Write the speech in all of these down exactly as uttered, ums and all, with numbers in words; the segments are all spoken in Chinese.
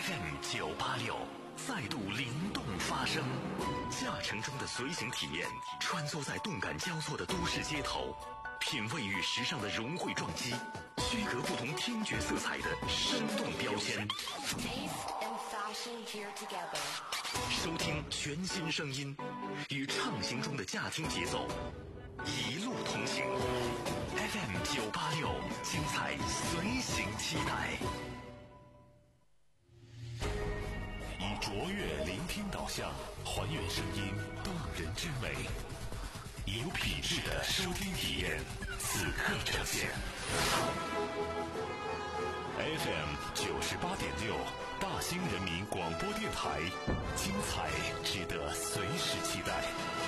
F M 九八六再度灵动发声，驾乘中的随行体验，穿梭在动感交错的都市街头，品味与时尚的融汇撞击，区隔不同听觉色彩的生动标签。收听全新声音，与畅行中的驾听节奏，一路同行。F M 九八六，精彩随行期待。以卓越聆听导向，还原声音动人之美，以有品质的收听体验，此刻呈现。F M 九十八点六，大兴人民广播电台，精彩值得随时期待。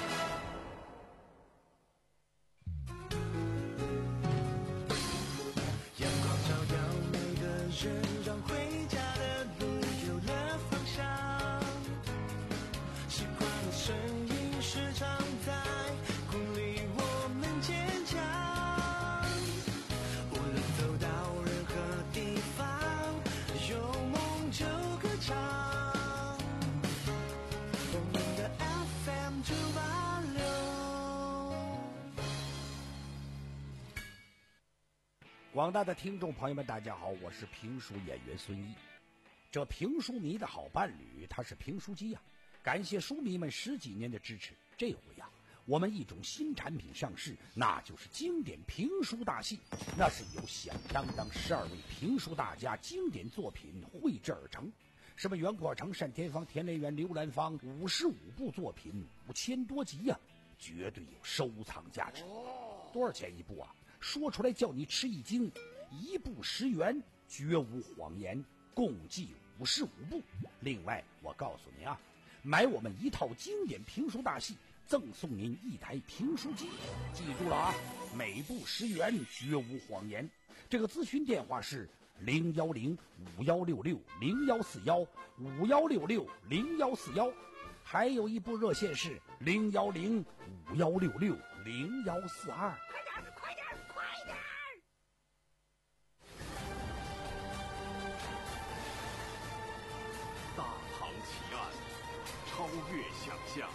阳光照耀每个人，让回家的路有了方向。习惯的声音时常在鼓励我们坚强。无论走到任何地方，有梦就歌唱。我们的 F M 九八六。 广大的听众朋友们，大家好，我是评书演员孙一。这评书迷的好伴侣，他是评书机呀、啊。感谢书迷们十几年的支持，这回呀、啊，我们一种新产品上市，那就是经典评书大戏。那是由响当当十二位评书大家经典作品绘制而成，什么袁阔成、单田芳、田连元、刘兰芳，五十五部作品，五千多集呀、啊，绝对有收藏价值。多少钱一部啊？说出来叫你吃一惊，一部十元，绝无谎言，共计五十五部。另外，我告诉您啊，买我们一套经典评书大戏，赠送您一台评书机。记住了啊，每部十元，绝无谎言。这个咨询电话是零幺零五幺六六零幺四幺五幺六六零幺四幺，还有一部热线是零幺零五幺六六零幺四二。 快点，快点！ 大唐奇案，超越想象。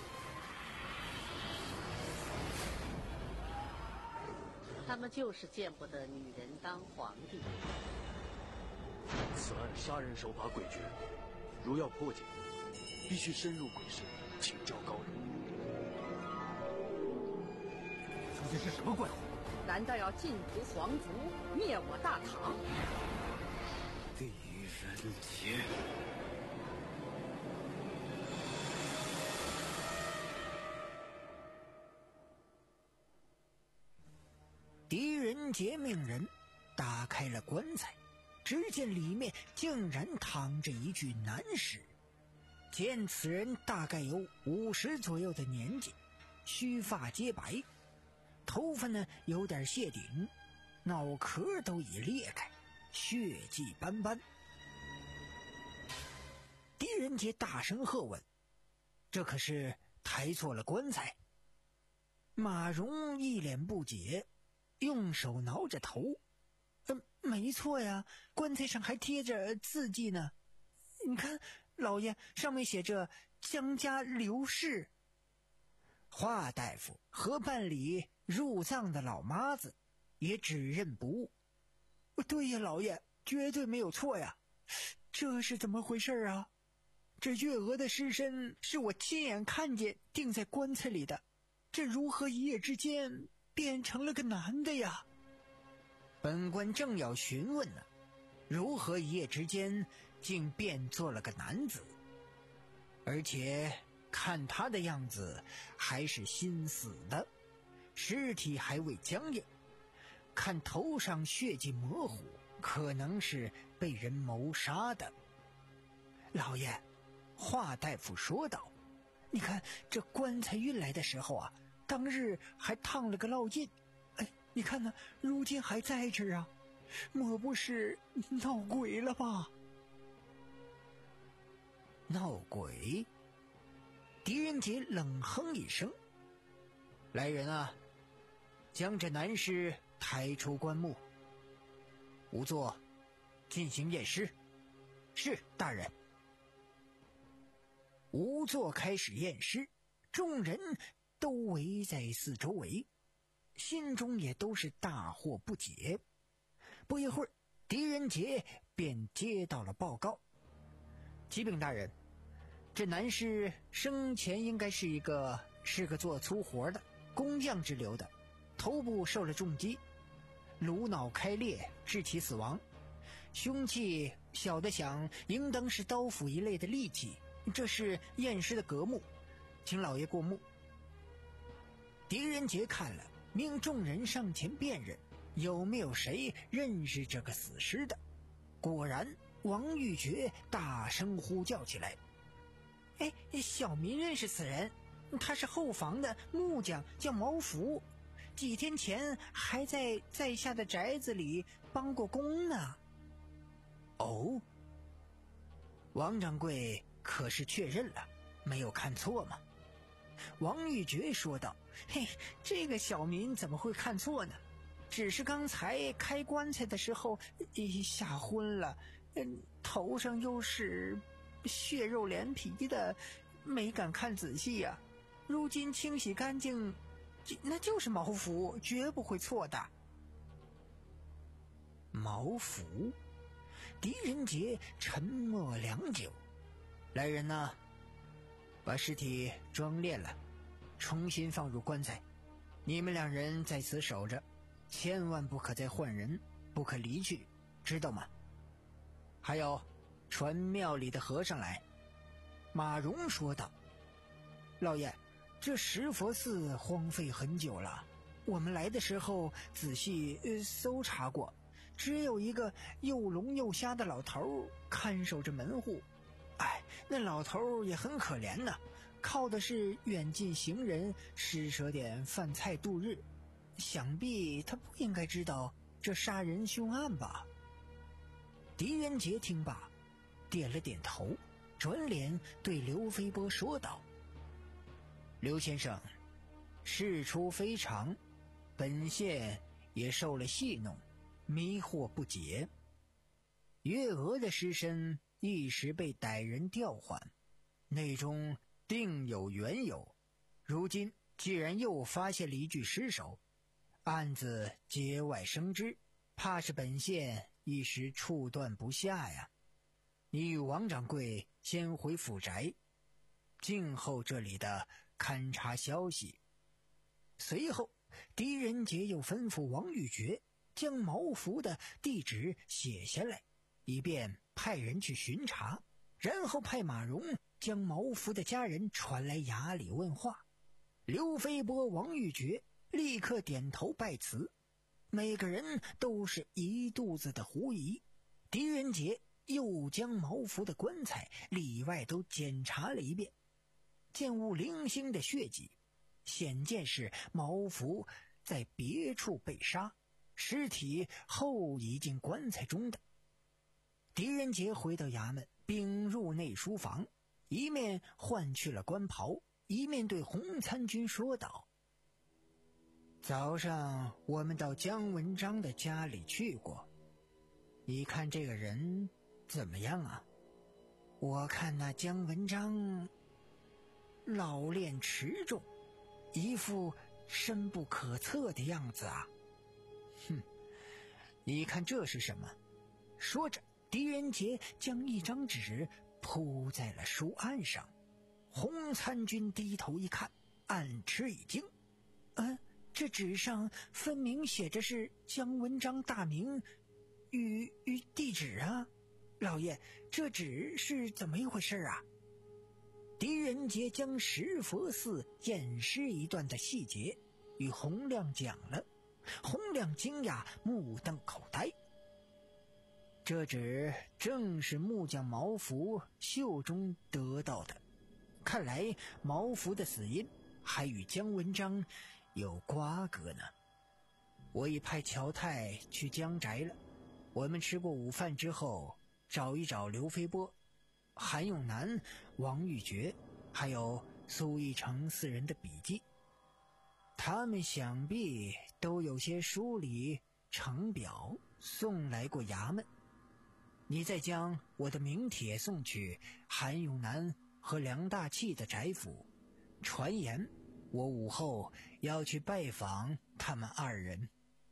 他们就是见不得女人当皇帝。 此案杀人手法诡谲，如要破解，必须深入鬼市，请教高人。 究竟是什么怪物？ 难道要尽屠皇族，灭我大唐？ 狄仁杰。 狄仁杰命人打开了棺材，只见里面竟然躺着一具男尸。见此人大概有五十左右的年纪，须发皆白，头发呢有点谢顶，脑壳都已裂开，血迹斑斑。狄仁杰大声喝问：“这可是抬错了棺材？”马蓉一脸不解，用手挠着头：“嗯、呃，没错呀，棺材上还贴着字迹呢。你看，老爷，上面写着江家刘氏。”华大夫和办理入葬的老妈子也指认不误。对呀，老爷，绝对没有错呀。这是怎么回事啊？这月娥的尸身是我亲眼看见钉在棺材里的，这如何一夜之间变成了个男的呀？本官正要询问呢，如何一夜之间竟变做了个男子？而且看他的样子还是新死的，尸体还未僵硬，看头上血迹模糊，可能是被人谋杀的。老爷，华大夫说道，你看这棺材运来的时候啊，当日还烫了个烙印，哎，你看呢，如今还在这儿啊，莫不是闹鬼了吧？闹鬼？狄仁杰冷哼一声：“来人啊，将这男尸抬出棺木。仵作，进行验尸。”是大人。 仵作开始验尸，众人都围在四周围，心中也都是大惑不解。不一会儿，狄仁杰便接到了报告：启禀大人，这男尸生前应该是一个是个做粗活的工匠之流的，头部受了重击，颅脑开裂致其死亡，凶器小的想应当是刀斧一类的利器，这是验尸的格目，请老爷过目。狄仁杰看了，命众人上前辨认有没有谁认识这个死尸的。果然，王玉珏大声呼叫起来：哎，小民认识此人，他是后房的木匠，叫毛福，几天前还在在下的宅子里帮过工呢。哦，王掌柜可是确认了，没有看错吗？王玉珏说道：嘿，这个小民怎么会看错呢？只是刚才开棺材的时候吓昏了，头上又是血肉连皮的，没敢看仔细呀、啊。如今清洗干净，那就是毛福，绝不会错的。毛福？狄仁杰沉默良久。来人呐，把尸体装殓了，重新放入棺材。你们两人在此守着，千万不可再换人，不可离去，知道吗？还有，传庙里的和尚来。马荣说道：老爷，这石佛寺荒废很久了，我们来的时候仔细、呃、搜查过，只有一个又聋又瞎的老头看守着门户。哎，那老头也很可怜呢，靠的是远近行人施舍点饭菜度日，想必他不应该知道这杀人凶案吧。狄仁杰听罢点了点头，转脸对刘飞波说道：刘先生，事出非常，本县也受了戏弄，迷惑不解。月娥的尸身一时被歹人调换，内中定有缘由，如今既然又发现了一具尸首，案子节外生枝，怕是本县一时处断不下呀。你与王掌柜先回府宅，静候这里的勘察消息。随后，狄仁杰又吩咐王玉珏将毛福的地址写下来，以便派人去巡查，然后派马荣将毛福的家人传来衙里问话。刘飞波、王玉珏立刻点头拜辞，每个人都是一肚子的狐疑。狄仁杰又将毛福的棺材里外都检查了一遍，见无零星的血迹，显见是毛福在别处被杀，尸体后移进棺材中的。狄仁杰回到衙门，并入内书房，一面换去了官袍，一面对洪参军说道：早上我们到姜文章的家里去过，你看这个人怎么样啊？我看那姜文章老练持重，一副深不可测的样子啊。哼，你看这是什么？说着，狄仁杰将一张纸铺在了书案上。洪参军低头一看，暗吃一惊。嗯，这纸上分明写着是姜文章大名与与地址啊。老爷，这纸是怎么一回事啊？狄仁杰将石佛寺验尸一段的细节与洪亮讲了，洪亮惊讶，目瞪口呆。这纸正是木匠毛福袖中得到的，看来毛福的死因还与姜文章有瓜葛呢。我已派乔太去姜宅了，我们吃过午饭之后，找一找刘飞波、韩永南、王玉珏还有苏一成四人的笔记，他们想必都有些书里呈表送来过衙门。你再将我的名帖送去韩永南和梁大器的宅府，传言我午后要去拜访他们二人。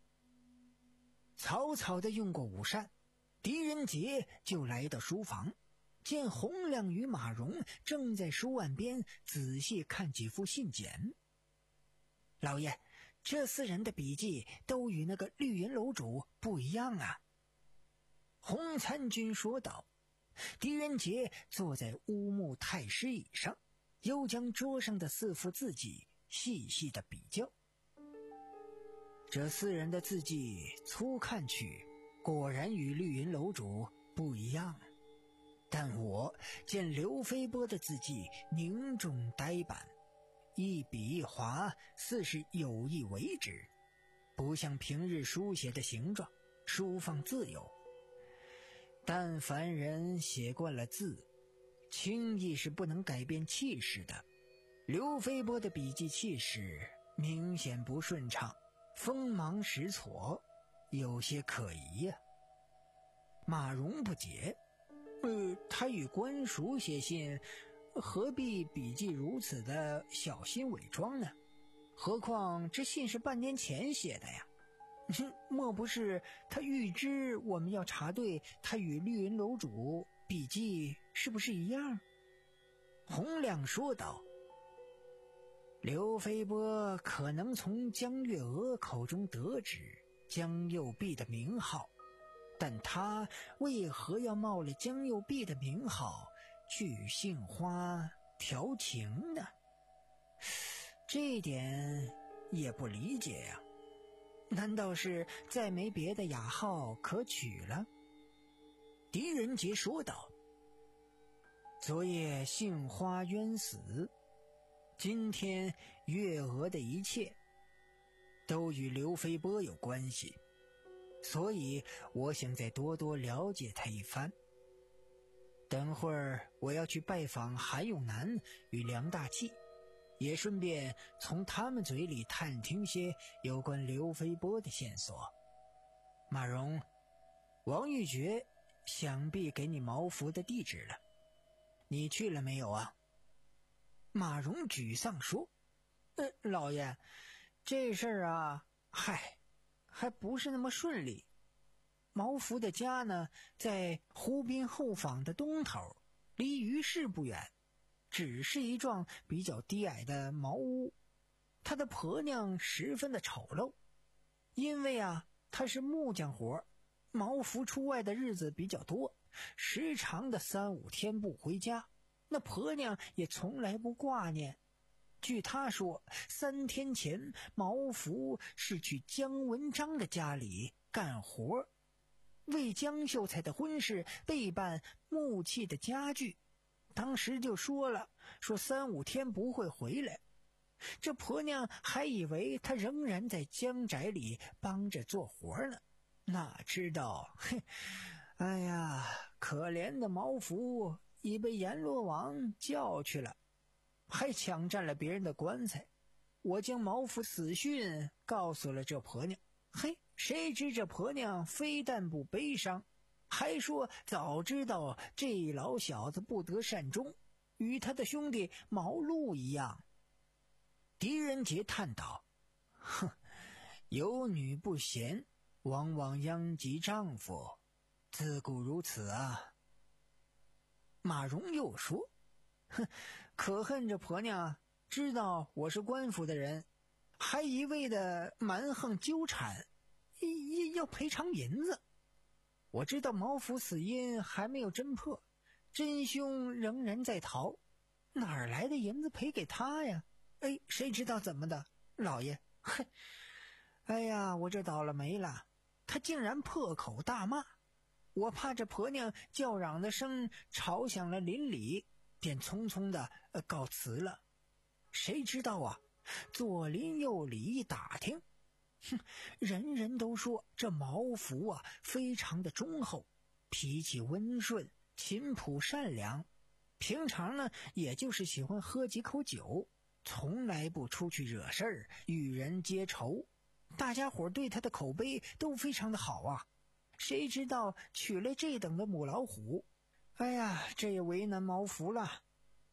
草草地用过午膳，狄仁杰就来到书房，见洪亮与马荣正在书案边仔细看几副信简。老爷，这四人的笔记都与那个绿云楼主不一样啊。洪参军说道。狄仁杰坐在乌木太师椅上，又将桌上的四副字迹细细的比较。这四人的字迹粗看去果然与绿云楼主不一样，但我见刘飞波的字迹凝重呆板，一笔一划似是有意为之，不像平日书写的形状书放自由。但凡人写惯了字，轻易是不能改变气势的。刘飞波的笔迹气势明显不顺畅，锋芒实挫，有些可疑呀、啊。马荣不解，呃，他与官署写信，何必笔迹如此的小心伪装呢？何况这信是半年前写的呀。莫不是他预知我们要查对他与绿云楼主笔迹是不是一样？洪亮说道。刘飞波可能从江月娥口中得知江右弼的名号，但他为何要冒了江右弼的名号去与杏花调情呢？这一点也不理解呀、啊。难道是再没别的雅号可取了？狄仁杰说道。昨夜杏花冤死，今天月娥的一切都与刘飞波有关系，所以我想再多多了解他一番。等会儿我要去拜访韩永南与梁大器，也顺便从他们嘴里探听些有关刘飞波的线索。马荣，王玉珏想必给你毛福的地址了，你去了没有啊？马荣沮丧说：呃，老爷，这事儿啊，嗨，还不是那么顺利。毛福的家呢，在湖滨后坊的东头，离于市不远，只是一幢比较低矮的茅屋。他的婆娘十分的丑陋，因为啊，他是木匠活，毛福出外的日子比较多，时常的三五天不回家，那婆娘也从来不挂念。据他说，三天前毛福是去姜文章的家里干活，为江秀才的婚事备办木器的家具，当时就说了，说三五天不会回来。这婆娘还以为他仍然在江宅里帮着做活呢，哪知道，嘿，哎呀，可怜的毛福已被阎罗王叫去了，还抢占了别人的棺材。我将毛福死讯告诉了这婆娘，嘿，谁知这婆娘非但不悲伤，还说早知道这老小子不得善终，与他的兄弟毛路一样。狄仁杰叹道：哼，有女不贤，往往殃及丈夫，自古如此啊。马荣又说：哼，可恨这婆娘知道我是官府的人，还一味的蛮横纠缠，要赔偿银子。我知道毛福死因还没有侦破，真凶仍然在逃，哪儿来的银子赔给他呀？哎，谁知道怎么的，老爷，哼，哎呀，我这倒了霉了，他竟然破口大骂，我怕这婆娘叫嚷的声吵响了邻里，便匆匆的、呃、告辞了。谁知道啊，左邻右里一打听，哼，人人都说这毛福啊非常的忠厚，脾气温顺，勤朴善良，平常呢也就是喜欢喝几口酒，从来不出去惹事儿，与人结仇，大家伙对他的口碑都非常的好啊。谁知道娶了这等的母老虎，哎呀，这也为难毛福了。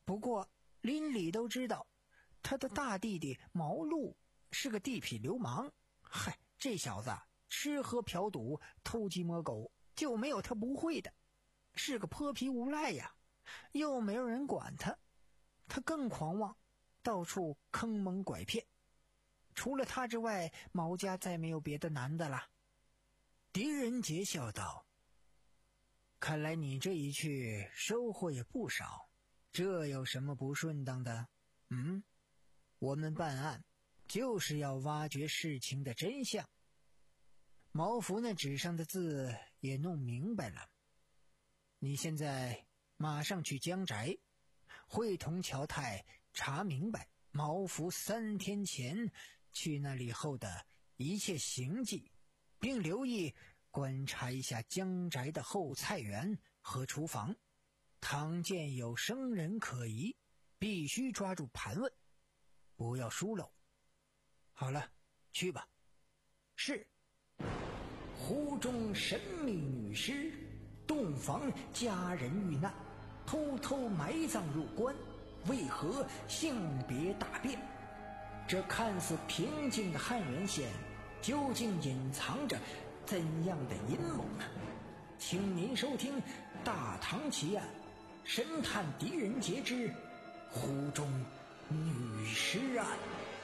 不过邻里都知道，他的大弟弟毛路是个地痞流氓。嗨，这小子吃喝嫖赌偷鸡摸狗，就没有他不会的，是个泼皮无赖呀，又没有人管他，他更狂妄，到处坑蒙拐骗。除了他之外，毛家再没有别的男的了。狄仁杰笑道：看来你这一去收获也不少，这有什么不顺当的？嗯，我们办案就是要挖掘事情的真相。毛福那纸上的字也弄明白了，你现在马上去江宅，会同乔太查明白毛福三天前去那里后的一切行迹，并留意观察一下江宅的后菜园和厨房，倘见有生人可疑，必须抓住盘问，不要疏漏。好了，去吧。是。湖中神秘女尸，洞房家人遇难，偷偷埋葬入棺，为何性别大变？这看似平静的汉源县，究竟隐藏着怎样的阴谋呢？请您收听《大唐奇案》，神探狄仁杰之湖中女尸案。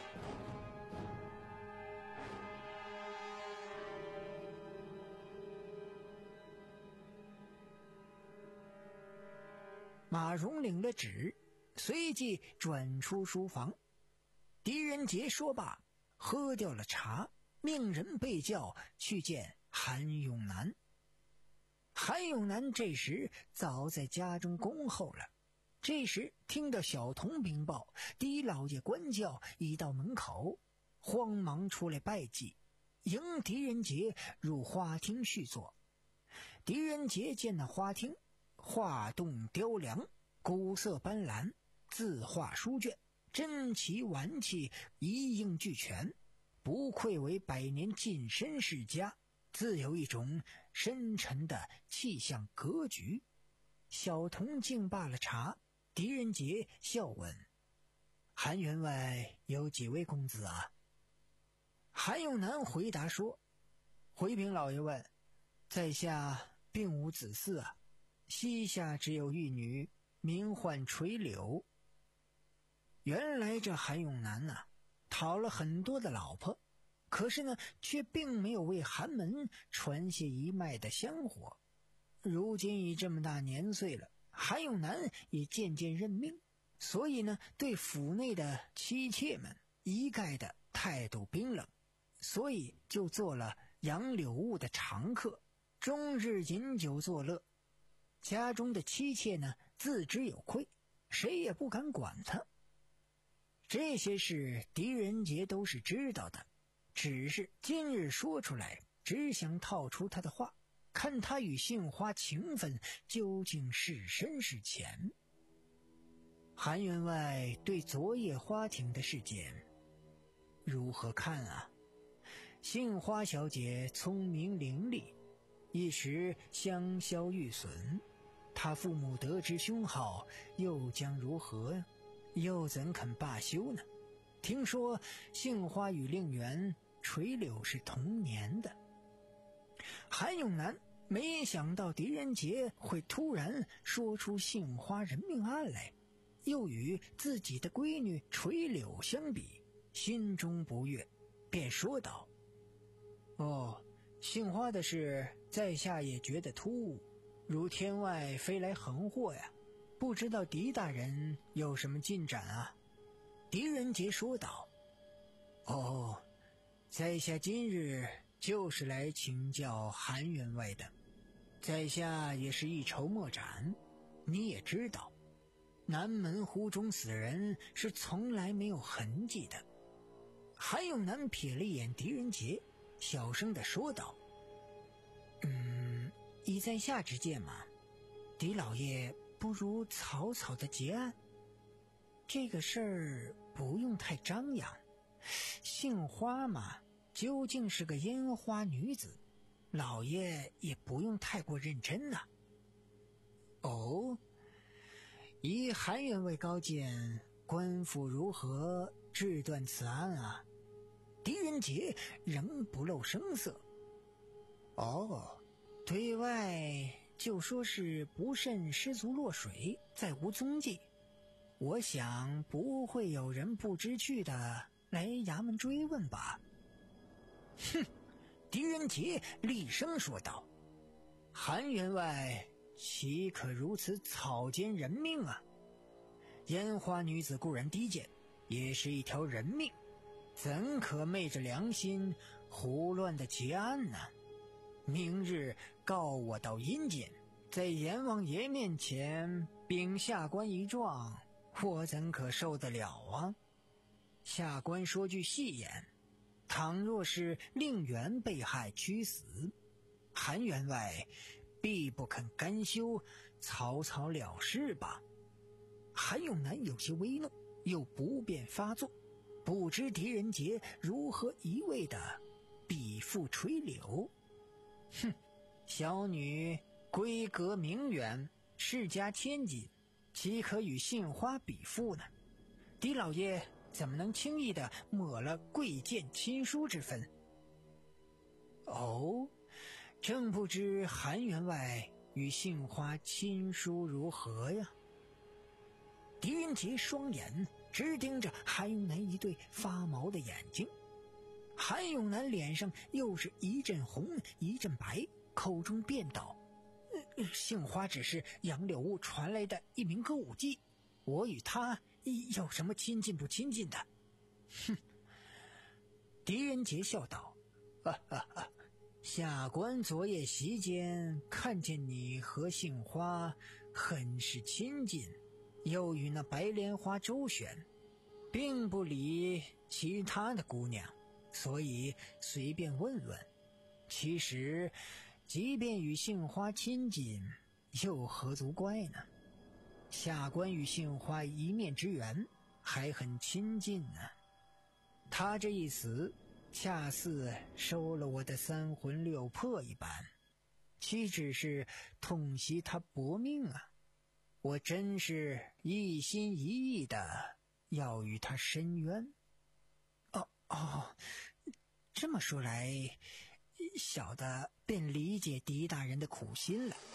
马蓉领了旨，随即转出书房。狄仁杰说罢，喝掉了茶，命人被叫去见韩永南。韩永南这时早在家中恭候了。这时听到小童禀报狄老爷官教已到门口，慌忙出来拜祭，迎狄仁杰入花厅叙坐。狄仁杰见那花厅画栋雕梁，古色斑斓，字画书卷，珍奇玩器一应俱全，不愧为百年近身世家，自有一种深沉的气象格局。小童敬罢了茶，狄仁杰笑问：韩员外有几位公子啊？韩永南回答说：回禀老爷问，在下并无子嗣啊，膝下只有一女，名唤垂柳。原来这韩永南啊，讨了很多的老婆，可是呢，却并没有为韩门传下一脉的香火。如今已这么大年岁了，韩永南也渐渐认命，所以呢，对府内的妻妾们一概的态度冰冷，所以就做了杨柳坞的常客，终日饮酒作乐。家中的妻妾呢，自知有愧，谁也不敢管他。这些事狄仁杰都是知道的，只是今日说出来，只想套出他的话，看他与杏花情分究竟是深是浅。韩员外对昨夜花厅的事件如何看啊？杏花小姐聪明伶俐，一时香消玉损，她父母得知凶号，又将如何？又怎肯罢休呢？听说杏花与令媛垂柳是同年的。韩永南没想到狄仁杰会突然说出杏花人命案来，又与自己的闺女垂柳相比，心中不悦，便说道：哦，杏花的事在下也觉得突兀，如天外飞来横祸呀，不知道狄大人有什么进展啊？狄仁杰说道：哦，在下今日就是来请教韩员外的，在下也是一筹莫展。你也知道，南门湖中死人是从来没有痕迹的。韩永南瞥了一眼狄仁杰，小声地说道：嗯，以在下之见嘛，狄老爷不如草草的结案，这个事儿不用太张扬。杏花嘛，究竟是个烟花女子，老爷也不用太过认真呐、啊。哦， 以韩员外高见，官府如何治断此案啊？狄仁杰仍不露声色。哦，对外就说是不慎失足落水，再无踪迹。我想不会有人不知趣的来衙门追问吧？哼！狄仁杰厉声说道：“韩员外岂可如此草菅人命啊？烟花女子固然低贱，也是一条人命，怎可昧着良心胡乱的结案呢？明日告我到阴间，在阎王爷面前禀下官一状，我怎可受得了啊？下官说句戏言，倘若是令媛被害屈死，韩员外必不肯甘休，草草了事吧？”韩永南有些微怒，又不便发作，不知狄仁杰如何一味的笔腹垂柳。哼，小女闺阁名媛，世家千金，岂可与杏花比附呢？狄老爷怎么能轻易的抹了贵贱亲疏之分？哦，真不知韩员外与杏花亲疏如何呀？狄仁杰双眼直盯着韩永南一对发毛的眼睛，韩永南脸上又是一阵红一阵白，口中辩道：“呃、杏花只是杨柳屋传来的一名歌舞伎，我与他有什么亲近不亲近的？”哼！狄仁杰笑道：“哈哈哈，下官昨夜席间看见你和杏花很是亲近，又与那白莲花周旋，并不理其他的姑娘，所以随便问问。其实即便与杏花亲近，又何足怪呢？下官与杏花一面之缘，还很亲近呢。他这一死，恰似收了我的三魂六魄一般，岂只是痛惜他薄命啊！我真是一心一意的要与他申冤。哦哦，这么说来，小的便理解狄大人的苦心了。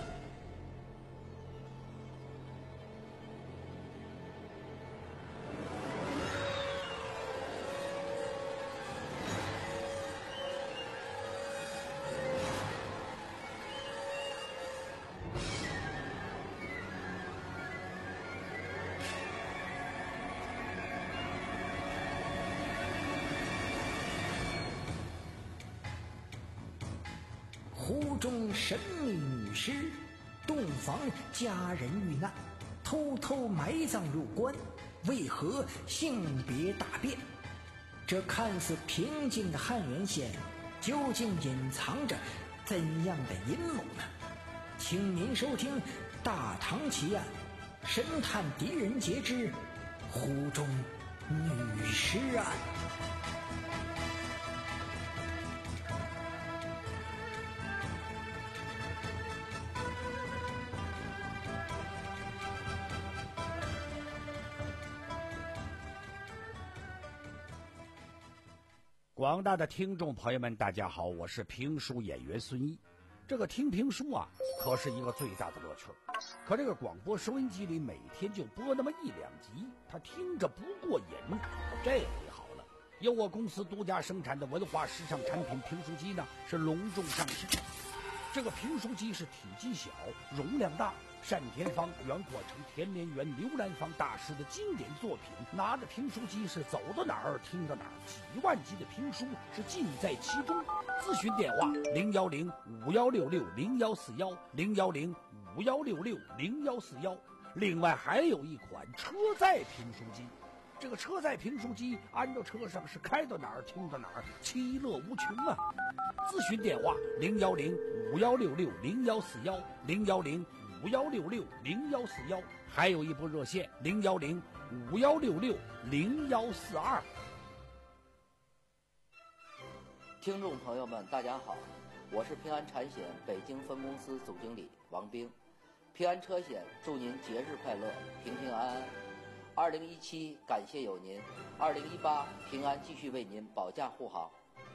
湖中神秘女尸，洞房佳人遇难，偷偷埋葬入棺，为何性别大变？这看似平静的汉源县，究竟隐藏着怎样的阴谋呢？请您收听《大唐奇案》，神探狄仁杰之湖中女尸案。 广大的听众朋友们，大家好，我是评书演员孙毅。这个听评书啊，可是一个最大的乐趣。可这个广播收音机里每天就播那么一两集，他听着不过瘾。这回好了，由我公司独家生产的文化时尚产品评书机呢，是隆重上市。这个评书机是体积小，容量大，单田芳、袁阔成、田连元、刘兰芳大师的经典作品。拿着评书机是走到哪儿听到哪儿，几万集的评书是尽在其中。咨询电话零幺零五幺六六零幺四幺零幺零五幺六六零幺四幺。另外还有一款车载评书机。这个车载评书机安到车上是开到哪儿听到哪儿，其乐无穷啊！咨询电话零幺零五幺六六零幺四幺零幺零五幺六六零幺四幺，还有一部热线零幺零五幺六六零幺四二。 听众朋友们，大家好，我是平安产险北京分公司总经理王兵。 平安车险祝您节日快乐，平平安安。二零一七感谢有您，二零一八平安继续为您保驾护航。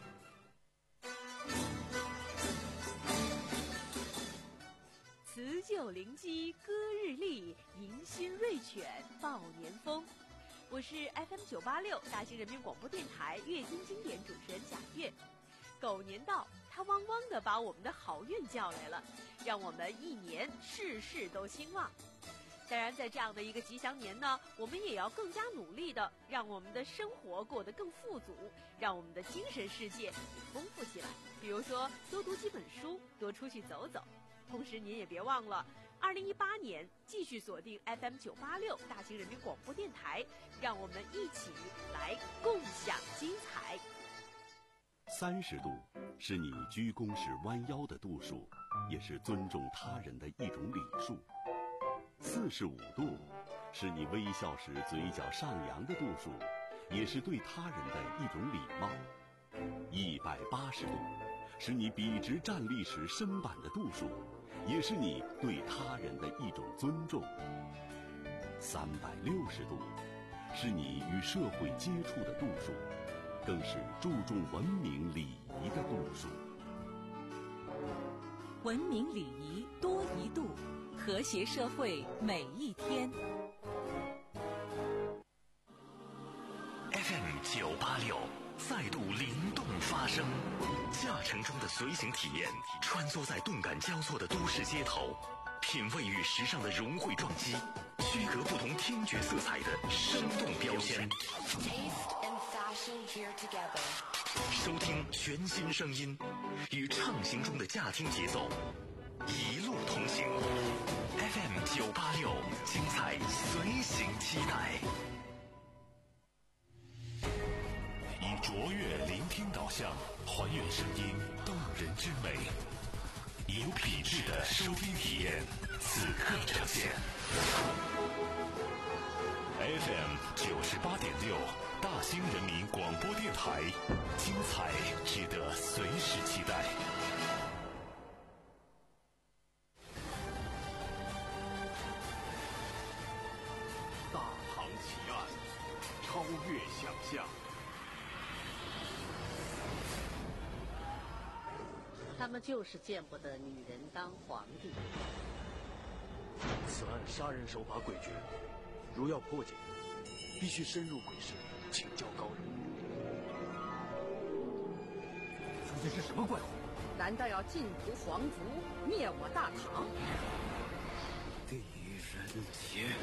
辞旧临机歌日丽，迎新瑞犬报年风。我是 F M 九八六大兴人民广播电台乐听经典主持人贾月。狗年到，它汪汪地把我们的好运叫来了，让我们一年事事都兴旺。当然，在这样的一个吉祥年呢，我们也要更加努力的让我们的生活过得更富足，让我们的精神世界也丰富起来。比如说，多读几本书，多出去走走。同时，您也别忘了，二零一八年继续锁定 F M 九八六大兴人民广播电台，让我们一起来共享精彩。 三十度是你鞠躬时弯腰的度数，也是尊重他人的一种礼数。四十五度是你微笑时嘴角上扬的度数，也是对他人的一种礼貌。一百八十度是你笔直站立时身板的度数，也是你对他人的一种尊重。三百六十度是你与社会接触的度数，更是注重文明礼仪的度数。 文明礼仪多一度，和谐社会每一天。 F M 九八六再度灵动发声，驾乘中的随行体验，穿梭在动感交错的都市街头，品味与时尚的融汇撞击，区隔不同听觉色彩的生动标签。收听全新声音，与畅行中的驾听节奏，一路同行。F M 九八六，精彩随行期待。以卓越聆听导向，还原声音动人之美，以有品质的收听体验，此刻呈现。F M 九十八点六，大兴人民广播电台，精彩值得随时期待。 大唐奇案，超越想象。 他们就是见不得女人当皇帝。 此案杀人手法诡谲，如要破解，必须深入鬼市，请教高人。 说的是什么怪话？ 难道要尽图皇族，灭我大唐？ 狄仁杰。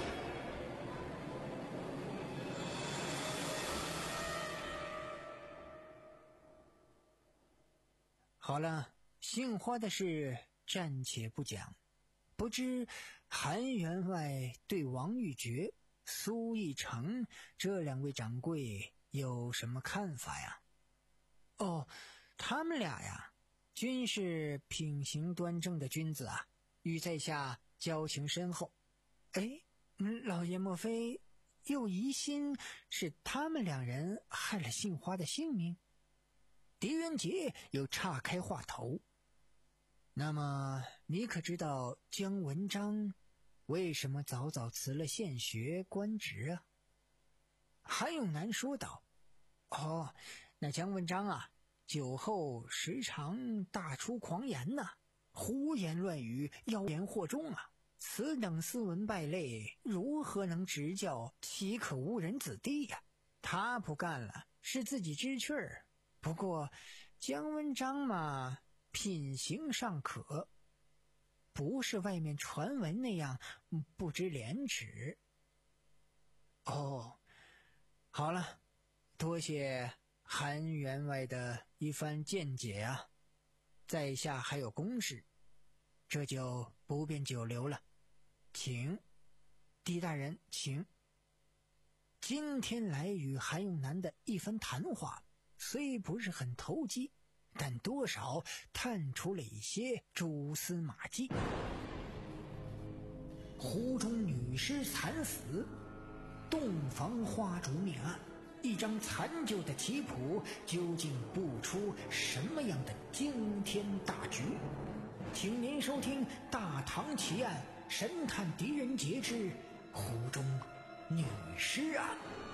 好了，杏花的事暂且不讲，不知韩员外对王玉珏、苏义成这两位掌柜有什么看法呀？哦，他们俩呀，均是品行端正的君子啊，与在下交情深厚。哎，老爷莫非又疑心是他们两人害了杏花的性命？狄仁杰又岔开话头，那么你可知道姜文章为什么早早辞了县学官职啊？韩永南说道：哦，那姜文章啊，酒后时常大出狂言呐、啊，胡言乱语，妖言惑众啊，此等斯文败类，如何能执教岂可误人子弟呀、啊？他不干了，是自己知趣儿。不过姜文章嘛，品行尚可，不是外面传闻那样不知廉耻。哦，好了，多谢韩员外的一番见解啊，在下还有公事，这就不便久留了，请狄大人请。今天来与韩永南的一番谈话虽不是很投机，但多少探出了一些蛛丝马迹。湖中女尸惨死，洞房花烛灭案，一张残旧的棋谱究竟布出什么样的惊天大局？请您收听《大唐奇案》 神探狄仁杰之湖中女尸案。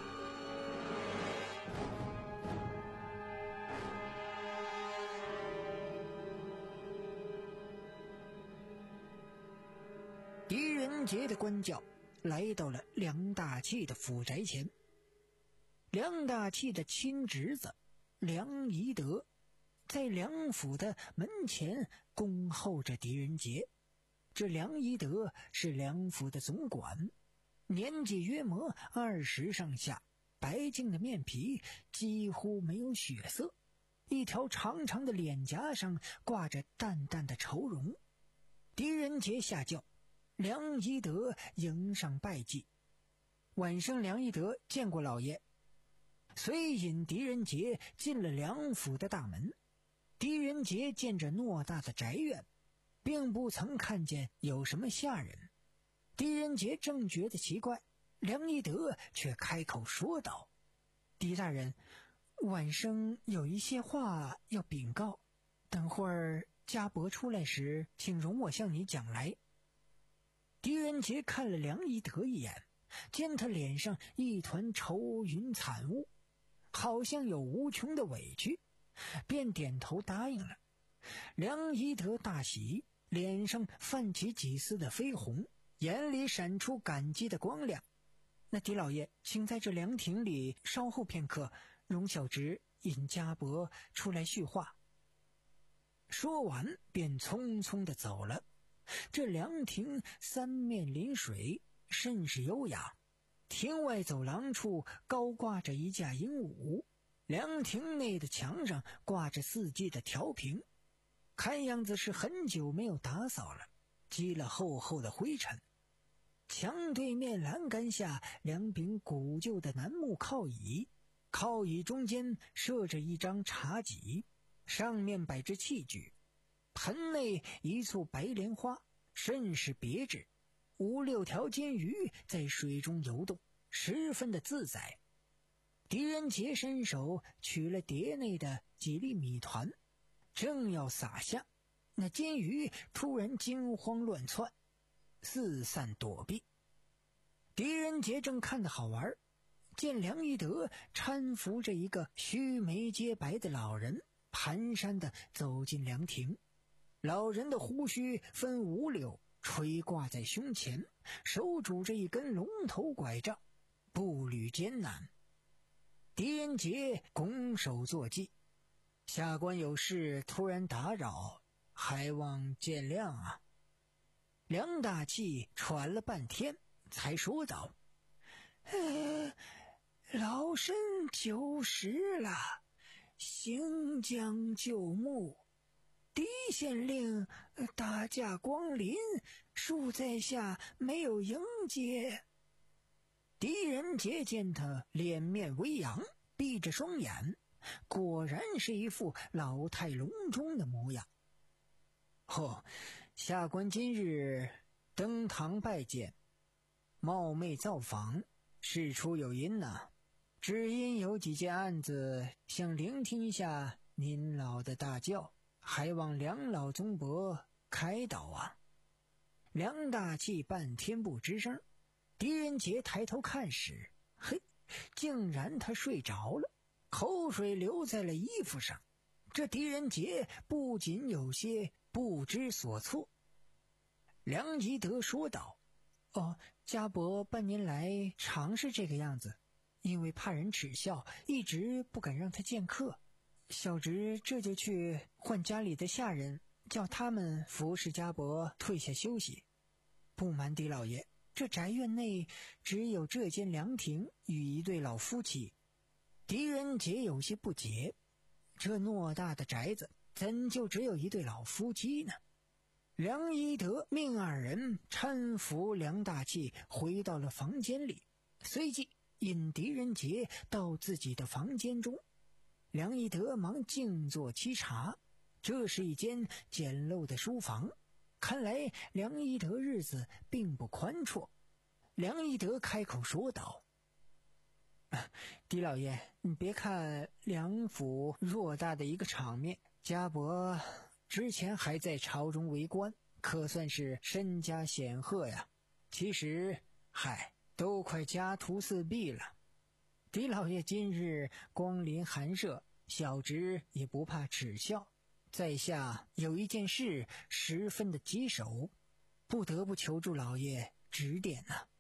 狄仁杰的官轿来到了梁大器的府宅前。梁大器的亲侄子梁宜德在梁府的门前恭候着狄仁杰。这梁宜德是梁府的总管，年纪约莫二十上下，白净的面皮几乎没有血色，一条长长的脸颊上挂着淡淡的愁容。狄仁杰下轿，梁宜德迎上拜祭。晚上梁宜德见过老爷，遂引狄仁杰进了梁府的大门。狄仁杰见着偌大的宅院，并不曾看见有什么下人。狄仁杰正觉得奇怪，梁宜德却开口说道：狄大人，晚生有一些话要禀告，等会儿家伯出来时，请容我向你讲来。狄仁杰看了梁宜德一眼，见他脸上一团愁云惨雾，好像有无穷的委屈，便点头答应了。梁宜德大喜，脸上泛起几丝的绯红，眼里闪出感激的光亮。那狄老爷，请在这凉亭里稍后片刻，容小侄引家伯出来叙话。说完便匆匆地走了。这凉亭三面临水，甚是优雅。亭外走廊处高挂着一架鹦鹉，凉亭内的墙上挂着四季的调屏，看样子是很久没有打扫了，积了厚厚的灰尘。墙对面栏杆下两柄古旧的楠木靠椅，靠椅中间设着一张茶几，上面摆着器具，盆内一簇白莲花，甚是别致。五六条金鱼在水中游动，十分的自在。狄仁杰伸手取了碟内的几粒米团，正要撒下，那金鱼突然惊慌乱窜，四散躲避。狄仁杰正看得好玩，见梁宜德搀扶着一个须眉皆白的老人，蹒跚地走进凉亭。老人的胡须分五绺，垂挂在胸前，手拄着一根龙头拐杖，步履艰难。狄仁杰拱手作揖：下官有事突然打扰，还望见谅啊。梁大器喘了半天才说道：呃，老身久时了，行将就木。狄县令大驾光临，恕在下没有迎接。狄仁杰见他脸面微扬，闭着双眼，果然是一副老态龙钟的模样。哦，下官今日登堂拜见，冒昧造访，事出有因呐、啊，只因有几件案子想聆听一下您老的大教，还望梁老宗伯开导啊。梁大器半天不吱声。狄仁杰抬头看时，嘿，竟然他睡着了，口水流在了衣服上。这狄仁杰不仅有些不知所措。梁宜德说道：哦，家伯半年来常是这个样子，因为怕人耻笑，一直不敢让他见客。小侄这就去唤家里的下人，叫他们服侍家伯退下休息。不瞒狄老爷，这宅院内只有这间凉亭与一对老夫妻。狄仁杰有些不解，这偌大的宅子怎就只有一对老夫妻呢？梁宜德命二人搀扶梁大器回到了房间里，随即引狄仁杰到自己的房间中。梁宜德忙静坐沏茶，这是一间简陋的书房，看来梁宜德日子并不宽绰。梁宜德开口说道：狄老爷，你别看梁府偌大的一个场面，家伯之前还在朝中为官， 可算是身家显赫呀。其实嗨，都快家徒四壁了。狄老爷今日光临寒舍，小侄也不怕耻笑，在下有一件事十分的棘手，不得不求助老爷指点呢、啊。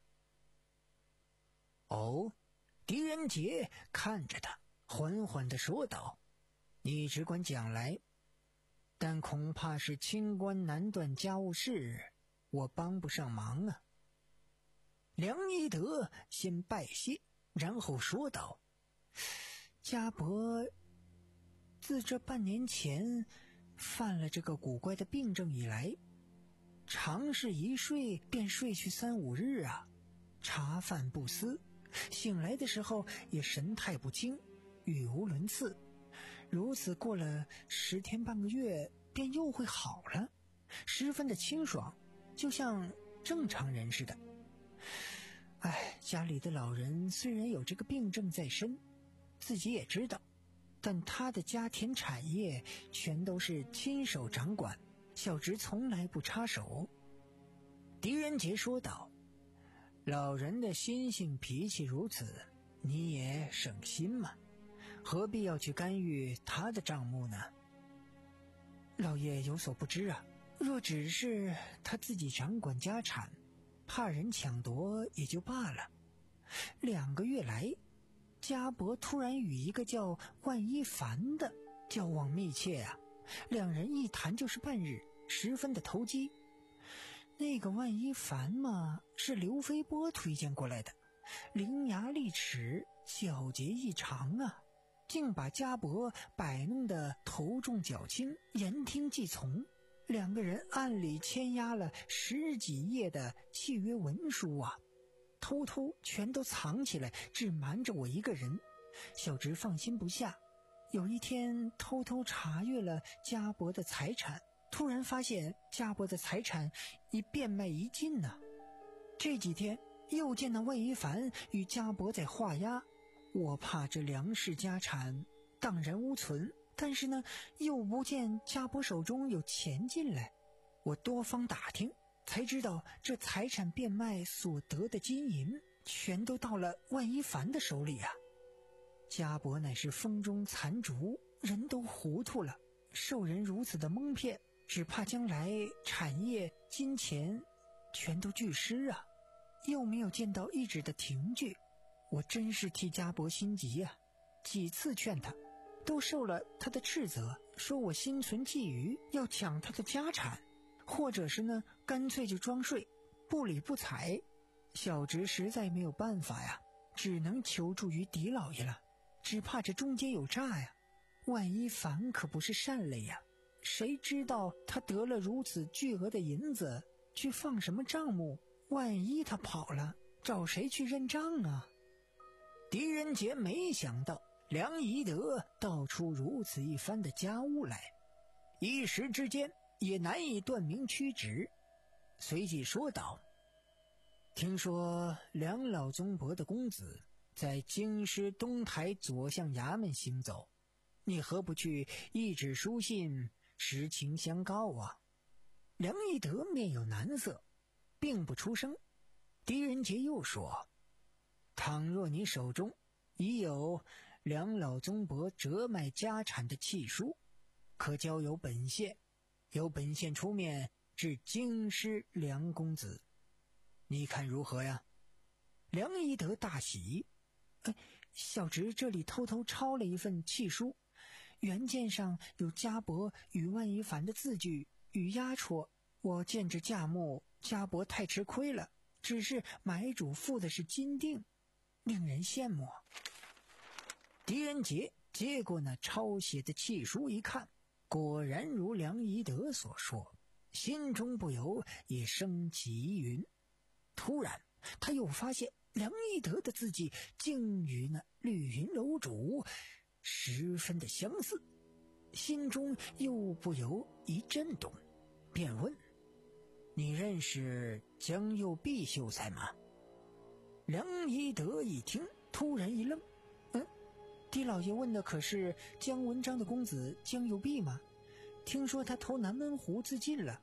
哦，狄仁杰看着他，缓缓地说道：“你只管讲来，但恐怕是清官难断家务事，我帮不上忙啊。”梁一德先拜谢，然后说道：“家伯自这半年前犯了这个古怪的病症以来，常是一睡便睡去三五日啊，茶饭不思，醒来的时候也神态不清，语无伦次，如此过了十天半个月便又会好了，十分的清爽，就像正常人似的。哎，家里的老人虽然有这个病症在身，自己也知道，但他的家田产业全都是亲手掌管，小侄从来不插手。”狄仁杰说道：“老人的心性脾气如此，你也省心嘛，何必要去干预他的账目呢？”老爷有所不知啊，若只是他自己掌管家产，怕人抢夺也就罢了。两个月来，家伯突然与一个叫万一凡的交往密切啊，两人一谈就是半日，十分的投机。那个万一凡嘛，是刘飞波推荐过来的，伶牙俐齿，皎洁异常啊，竟把家伯摆弄得头重脚轻，言听计从。两个人暗里签押了十几页的契约文书啊，偷偷全都藏起来，只瞒着我一个人。小侄放心不下，有一天偷偷查阅了家伯的财产，突然发现家伯的财产已变卖一尽呢、啊。这几天又见那万一凡与家伯在画押，我怕这梁氏家产荡然无存，但是呢，又不见家伯手中有钱进来。我多方打听，才知道这财产变卖所得的金银，全都到了万一凡的手里啊。家伯乃是风中残烛，人都糊涂了，受人如此的蒙骗，只怕将来产业、金钱全都俱失啊。又没有见到一纸的凭据，我真是替家伯心急啊。几次劝他，都受了他的斥责，说我心存觊觎，要抢他的家产，或者是呢，干脆就装睡，不理不睬。小侄实在没有办法呀，只能求助于狄老爷了。只怕这中间有诈呀，万一凡可不是善类呀，谁知道他得了如此巨额的银子，去放什么账目？万一他跑了，找谁去认账啊？狄仁杰没想到梁宜德道出如此一番的家务来，一时之间也难以断明曲直，随即说道：“听说梁老宗伯的公子在京师东台左相衙门行走，你何不去一纸书信，实情相告啊？”梁宜德面有难色，并不出声。狄仁杰又说：“倘若你手中已有梁老宗伯折卖家产的契书，可交由本县，由本县出面至京师梁公子，你看如何呀？”梁宜德大喜：“哎，小侄这里偷偷抄了一份契书，原件上有家伯与万一凡的字据与押戳，我见这价目，家伯太吃亏了，只是买主付的是金锭，令人羡慕。”狄仁杰接过那抄写的契书一看，果然如梁宜德所说，心中不由也升起疑云。突然他又发现梁宜德的字迹竟与那绿云楼主十分的相似，心中又不由一震动，便问：“你认识江右弼秀才吗？”梁宜德一听，突然一愣：“嗯，狄老爷问的可是江文章的公子江右弼吗？听说他投南门湖自尽了，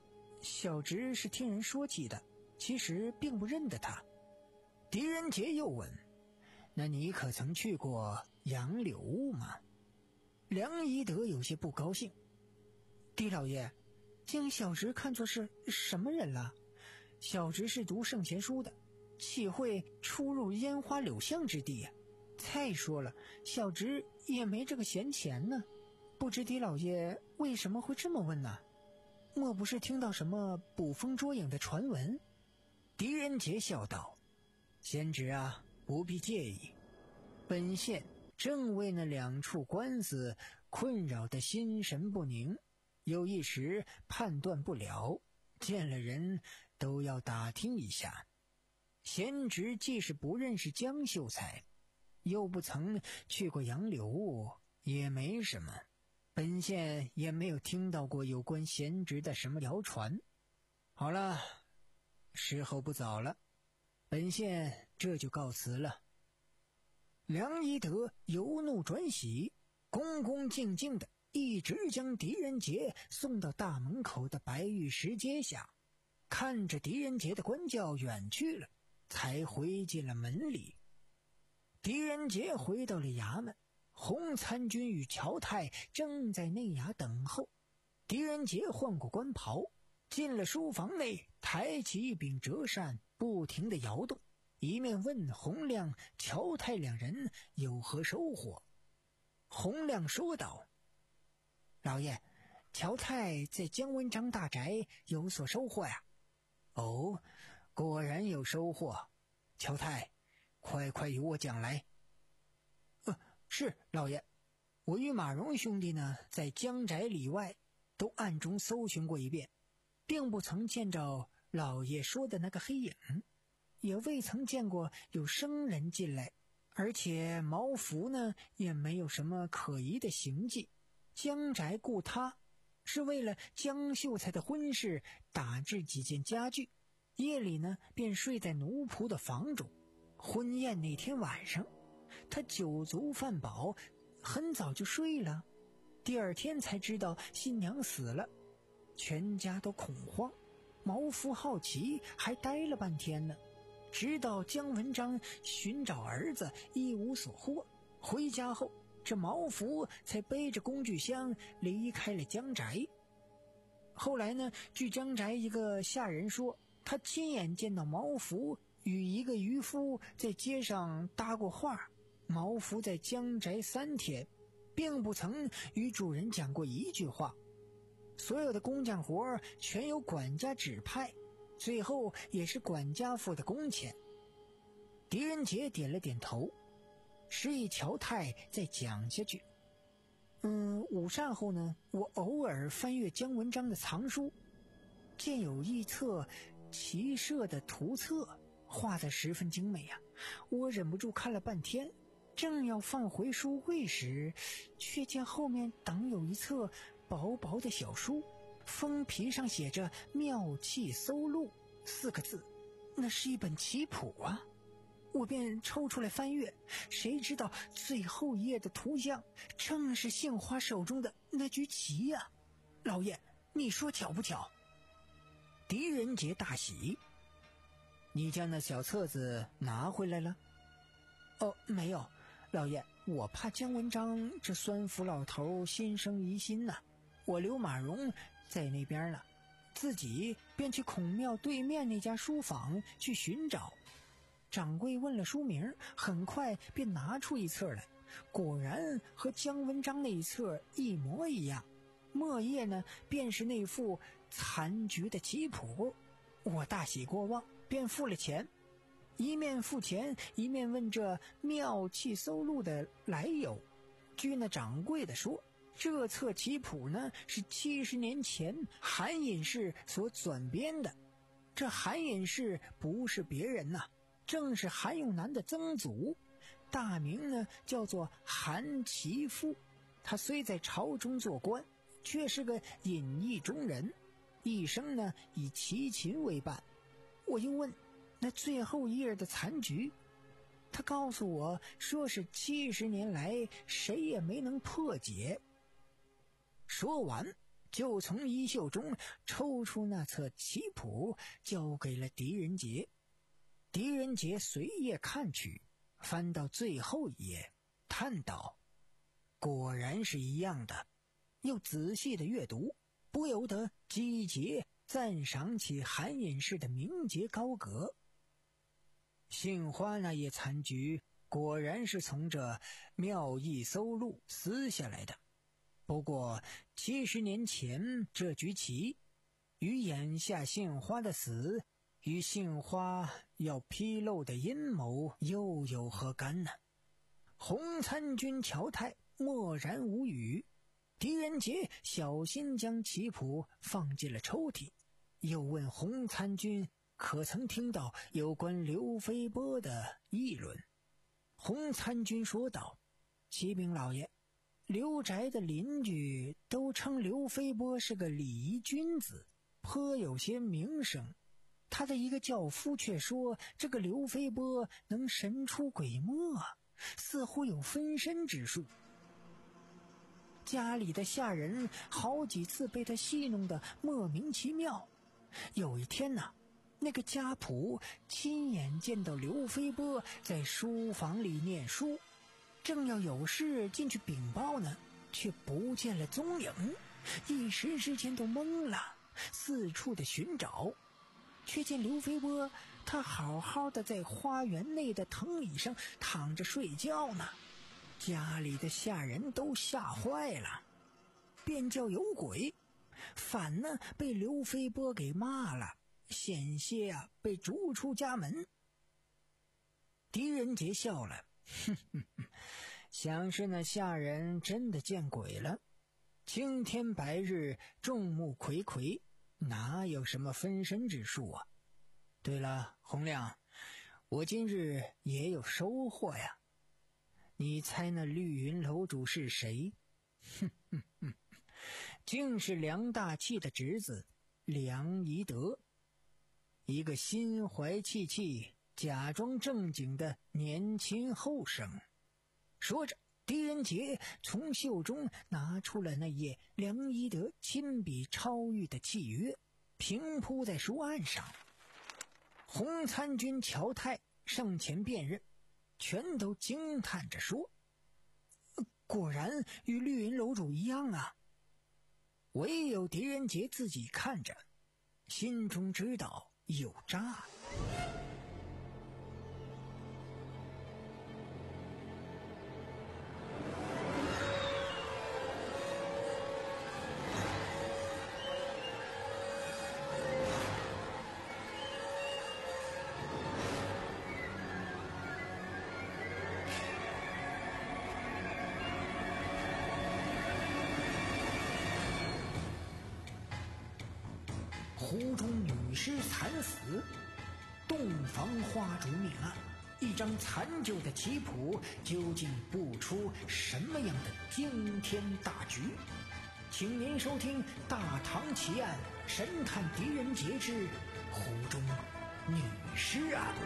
小侄是听人说起的，其实并不认得他。狄仁杰又问：那你可曾去过杨柳屋吗？梁一德有些不高兴。狄老爷，将小侄看作是什么人了？小侄是读圣贤书的，岂会出入烟花柳巷之地呀、啊？再说了，小侄也没这个闲钱呢。不知狄老爷为什么会这么问呢？莫不是听到什么捕风捉影的传闻？狄仁杰笑道：贤侄啊，不必介意，本县正为那两处官司困扰得心神不宁，有一时判断不了，见了人都要打听一下。贤侄既是不认识江秀才，又不曾去过杨柳屋，也没什么。本县也没有听到过有关贤侄的什么谣传。好了，时候不早了，本县这就告辞了。梁一德由怒转喜，恭恭敬敬的一直将狄仁杰送到大门口的白玉石阶下，看着狄仁杰的官轿远去了，才回进了门里。狄仁杰回到了衙门，洪参军与乔太正在内衙等候。狄仁杰换过官袍，进了书房内，抬起一柄折扇，不停地摇动，一面问洪亮、乔太两人有何收获。洪亮说道：老爷，乔太在姜文章大宅有所收获呀。哦，果然有收获。乔太，快快与我讲来。呃，是老爷，我与马荣兄弟呢，在江宅里外都暗中搜寻过一遍，并不曾见着老爷说的那个黑影，也未曾见过有生人进来，而且毛福呢也没有什么可疑的行迹。江宅雇他是为了江秀才的婚事打制几件家具，夜里呢便睡在奴仆的房中。婚宴那天晚上，他酒足饭饱，很早就睡了。第二天才知道新娘死了，全家都恐慌。毛福好奇，还待了半天呢，直到姜文章寻找儿子一无所获，回家后这毛福才背着工具箱离开了江宅。后来呢，据江宅一个下人说，他亲眼见到毛福与一个渔夫在街上搭过话。毛福在江宅三天，并不曾与主人讲过一句话。所有的工匠活全由管家指派，最后也是管家付的工钱。狄仁杰点了点头，示意乔太再讲下去。嗯，午膳后呢，我偶尔翻阅姜文章的藏书，见有一册骑射的图册，画得十分精美啊，我忍不住看了半天。正要放回书柜时，却见后面挡有一册薄薄的小书，封皮上写着妙器搜录四个字，那是一本棋谱啊。我便抽出来翻阅，谁知道最后一页的图像正是杏花手中的那局棋呀、啊！老爷，你说巧不巧？狄仁杰大喜。你将那小册子拿回来了？哦，没有，老爷，我怕姜文章这酸腐老头心生疑心呐、啊，我留马荣在那边了，自己便去孔庙对面那家书坊去寻找。掌柜问了书名，很快便拿出一册来，果然和姜文章那一册一模一样。末页呢，便是那副残局的棋谱。我大喜过望，便付了钱。一面付钱，一面问这妙器搜录的来由。据那掌柜的说，这册棋谱呢是七十年前韩隐士所转编的。这韩隐士不是别人呐、啊，正是韩永南的曾祖，大名呢叫做韩琦夫。他虽在朝中做官，却是个隐逸中人，一生呢以齐秦为伴。我又问那最后一页的残局，他告诉我说是七十年来谁也没能破解。说完， 就从衣袖中抽出那册棋谱，交给了狄仁杰。狄仁杰随页看去，翻到最后一页，叹道：果然是一样的。又仔细的阅读，不由得击节赞赏起韩隐士的名节高阁。杏花那页残局果然是从这妙意搜录撕下来的，不过七十年前这局棋与眼下杏花的死与杏花要披露的阴谋又有何干呢？洪参军乔泰默然无语。狄仁杰小心将棋谱放进了抽屉，又问洪参军可曾听到有关刘飞波的议论。洪参军说道：启禀老爷，刘宅的邻居都称刘飞波是个礼仪君子，颇有些名声。他的一个轿夫却说，这个刘飞波能神出鬼没，似乎有分身之术。家里的下人好几次被他戏弄得莫名其妙。有一天呢、啊，那个家仆亲眼见到刘飞波在书房里念书，正要有事进去禀报呢，却不见了踪影，一时之间都懵了，四处的寻找，却见刘飞波他好好的在花园内的藤椅上躺着睡觉呢。家里的下人都吓坏了，便叫有鬼，反呢被刘飞波给骂了，险些啊被逐出家门。狄仁杰笑了，哼哼哼，想是那下人真的见鬼了。青天白日，众目睽睽，哪有什么分身之术啊？对了，洪亮，我今日也有收获呀。你猜那绿云楼主是谁？哼哼哼，竟是梁大器的侄子梁宜德，一个心怀气气、假装正经的年轻后生。说着，狄仁杰从袖中拿出了那页梁宜德亲笔抄谕的契约，平铺在书案上。洪参军乔泰上前辨认，全都惊叹着说：果然与绿云楼主一样啊。唯有狄仁杰自己看着，心中知道有诈。湖中女尸惨死，洞房花烛命案，一张残旧的棋谱究竟布出什么样的惊天大局？请您收听《大唐奇案神探狄仁杰之湖中女尸案》。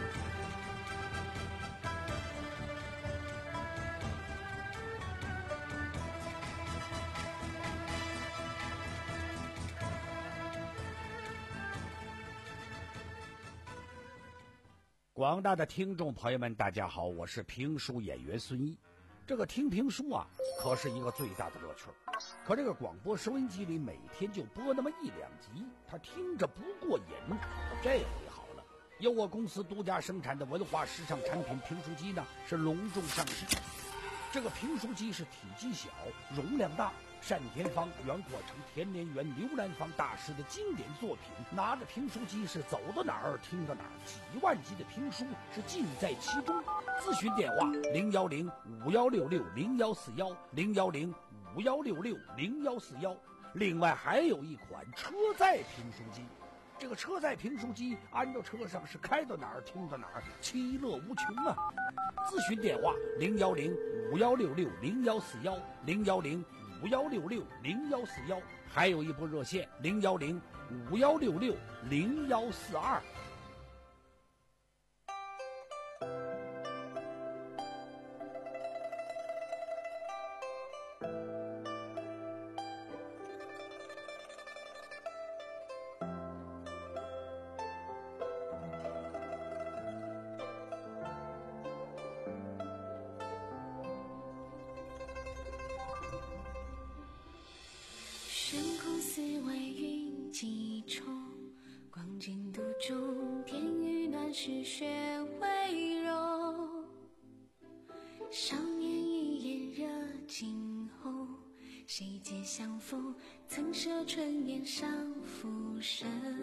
广大的听众朋友们，大家好，我是评书演员孙一。这个听评书啊，可是一个最大的乐趣。可这个广播收音机里每天就播那么一两集，他听着不过瘾。这回好了，由我公司独家生产的文化时尚产品评书机呢，是隆重上市。这个评书机是体积小，容量大，单田芳、袁阔成、田连元、刘兰芳大师的经典作品，拿着评书机是走到哪儿听到哪儿，几万集的评书是尽在其中。咨询电话零幺零五幺六六零幺四幺零幺零五幺六六零幺四幺。另外还有一款车载评书机，这个车载评书机安到车上是开到哪儿听到哪儿，其乐无穷啊！咨询电话零幺零五幺六六零幺四幺零幺零五幺六六零幺四幺，还有一部热线零幺零五幺六六零幺四二。 池雪微柔。少年一眼热尽后，谁解相逢？曾舍春烟上浮生。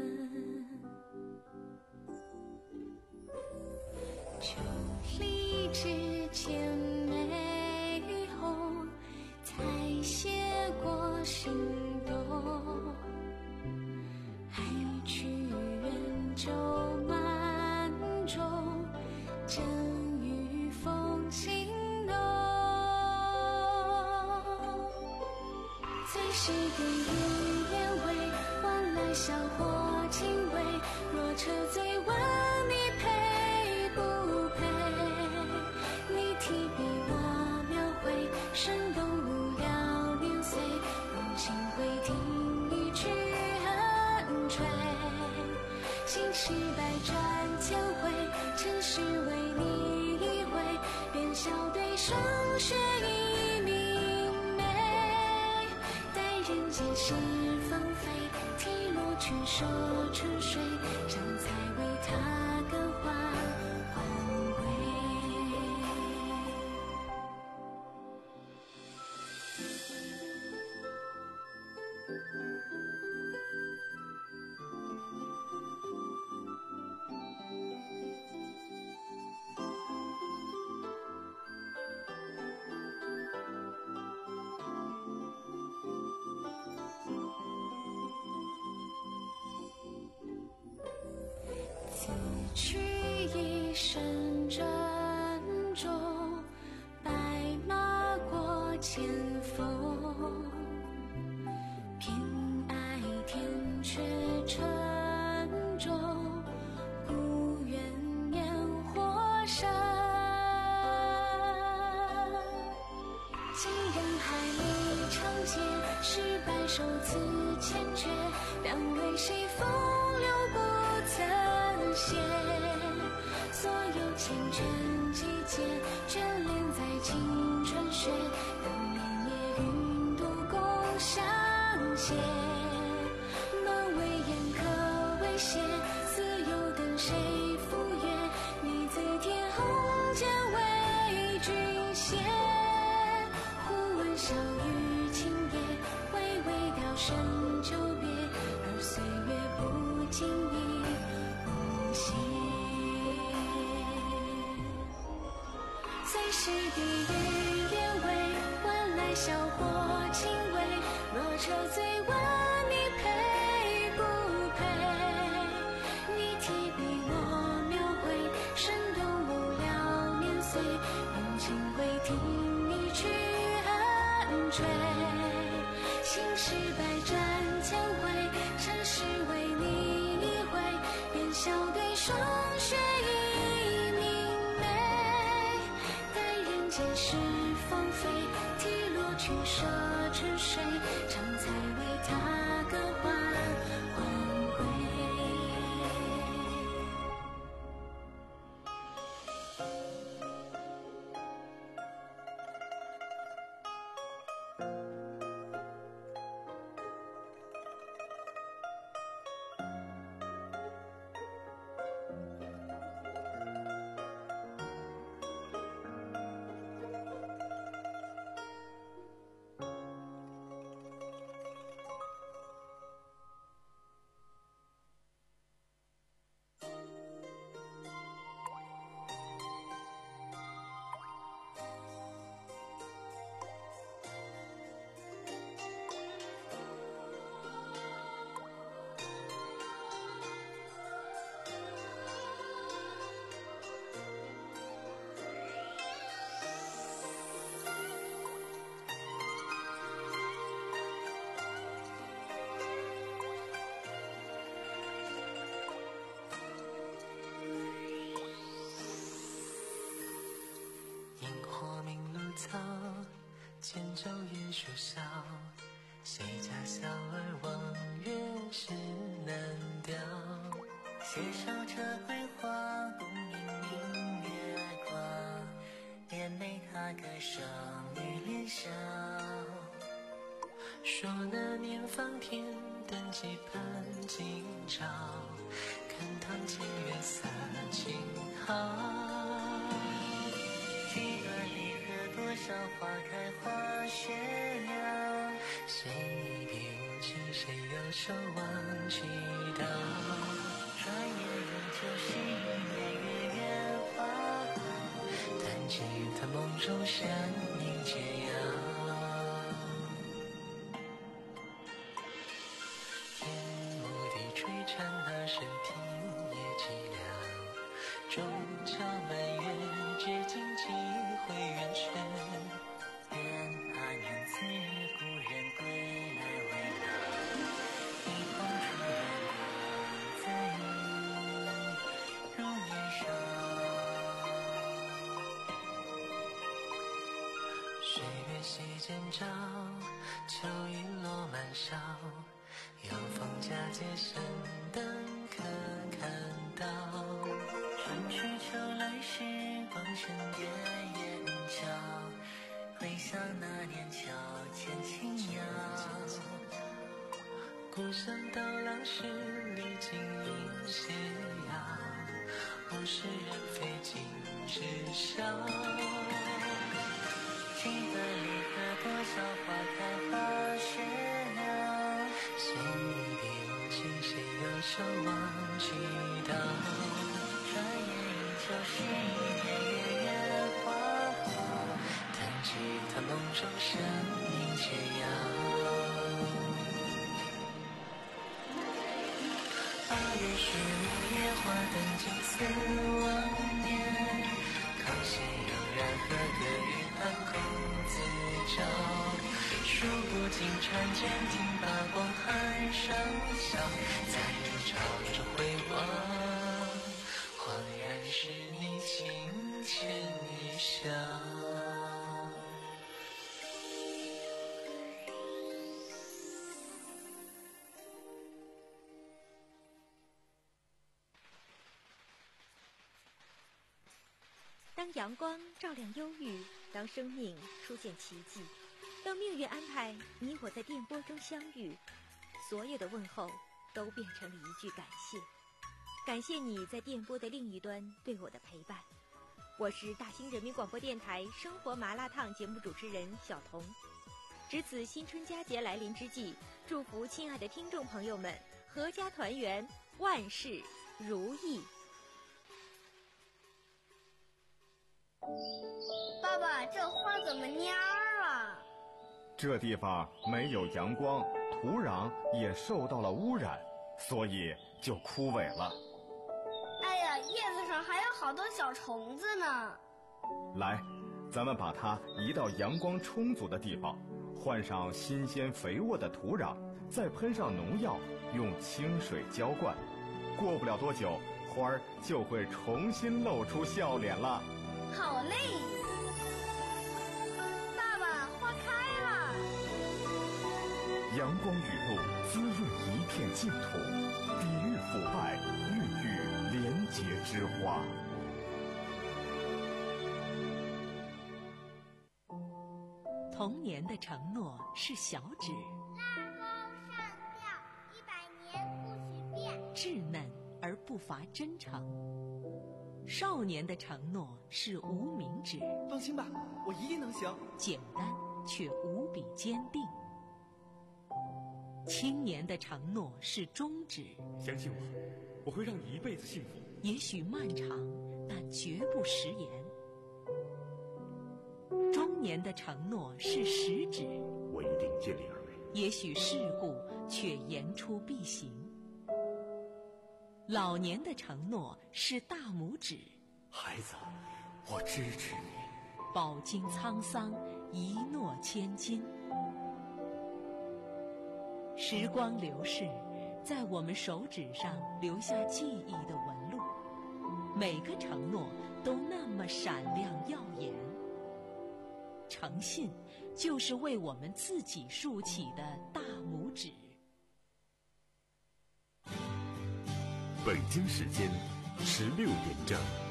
秋离枝千枚红，采撷过心动。还去远舟满中，正与风情浓。最是地狱烟味，换来笑或轻微。若车醉问你配不配？你提笔我描绘，生动无聊年岁。用心回听一曲恨吹，心事百转千回，尘世为你一回，便笑对霜雪已明媚。待人间事纷飞，提落去手春水，这才为他更换换归。此去一生珍重，白马过千峰。偏爱天却沉重，故愿烟火生。经人海里长街，是白首词千阙，两为谁风流不曾歇。所有缱绻季节，眷恋在青春雪。当年夜云度共相携，门为烟可为斜，似有等谁赴约？你自天鸿间为君写。忽闻小雨清夜，微微调声久别，而岁月不经意无歇。最是地狱烟味，换来笑或轻微。若车醉问你配不配？你提笔我描绘，生动无聊年岁。用情回听一曲恨吹，心事百转千回，尘世为你一回，便笑对霜雪已明媚。待人间事芳菲，提落去舍春水，常才为他更换换归。 草，千舟夜书晓，谁家小儿望月时难调。携手这桂花，不明明月光，连美他歌声与莲笑。说那年芳田，等几盼今朝，看堂清月洒清好。几段离合，多少花开花谢了，随你别无去，谁又手忘去到？转眼仍旧是年月月花好，弹指他梦中山影解药。天幕地垂蝉，那声听也寂寥，终究满月，至今几回圆缺。愿那年此日故人归来未老，一捧初来光在如年少。岁月细见照，秋雨落满梢，有风佳节神灯可看到。春去秋来时光沉淀眼角，回想那年桥前轻摇。鼓声到老时历经音斜遥，物是人非尽知晓。几段离合，多少花开花谢了，随你别无去，谁又手忘去到？转眼依旧是年月月花好，弹指他梦中山影解药。八月十五夜花灯尽似往年，康熙悠然和歌于半空自照。数不尽婵娟，听八光海上笑，在日潮中回望，恍然是你清浅一笑。 当阳光照亮忧郁，当生命出现奇迹，当命运安排你我在电波中相遇，所有的问候都变成了一句感谢。感谢你在电波的另一端对我的陪伴。我是大兴人民广播电台生活麻辣烫节目主持人小彤。值此新春佳节来临之际，祝福亲爱的听众朋友们阖家团圆，万事如意。 爸爸，这花怎么蔫儿了？ 这地方没有阳光，土壤也受到了污染，所以就枯萎了。 哎呀，叶子上还有好多小虫子呢。 来，咱们把它移到阳光充足的地方，换上新鲜肥沃的土壤，再喷上农药，用清水浇灌。过不了多久，花儿就会重新露出笑脸了。 好嘞！爸爸，花开了。 阳光雨露滋润一片净土，抵御腐败，孕育廉洁之花。 童年的承诺是小指， 拉钩上吊，一百年不许变， 稚嫩而不乏真诚。少年的承诺是无名指， 放心吧，我一定能行。 简单却无比坚定。青年的承诺是中指， 相信我，我会让你一辈子幸福。 也许漫长，但绝不食言。中年的承诺是食指， 我一定尽力而为。 也许世故，却言出必行。老年的承诺是大拇指， 孩子，我支持你。 饱经沧桑，一诺千金。时光流逝，在我们手指上留下记忆的纹路，每个承诺都那么闪亮耀眼。诚信就是为我们自己竖起的大拇指。 北京时间十六点整。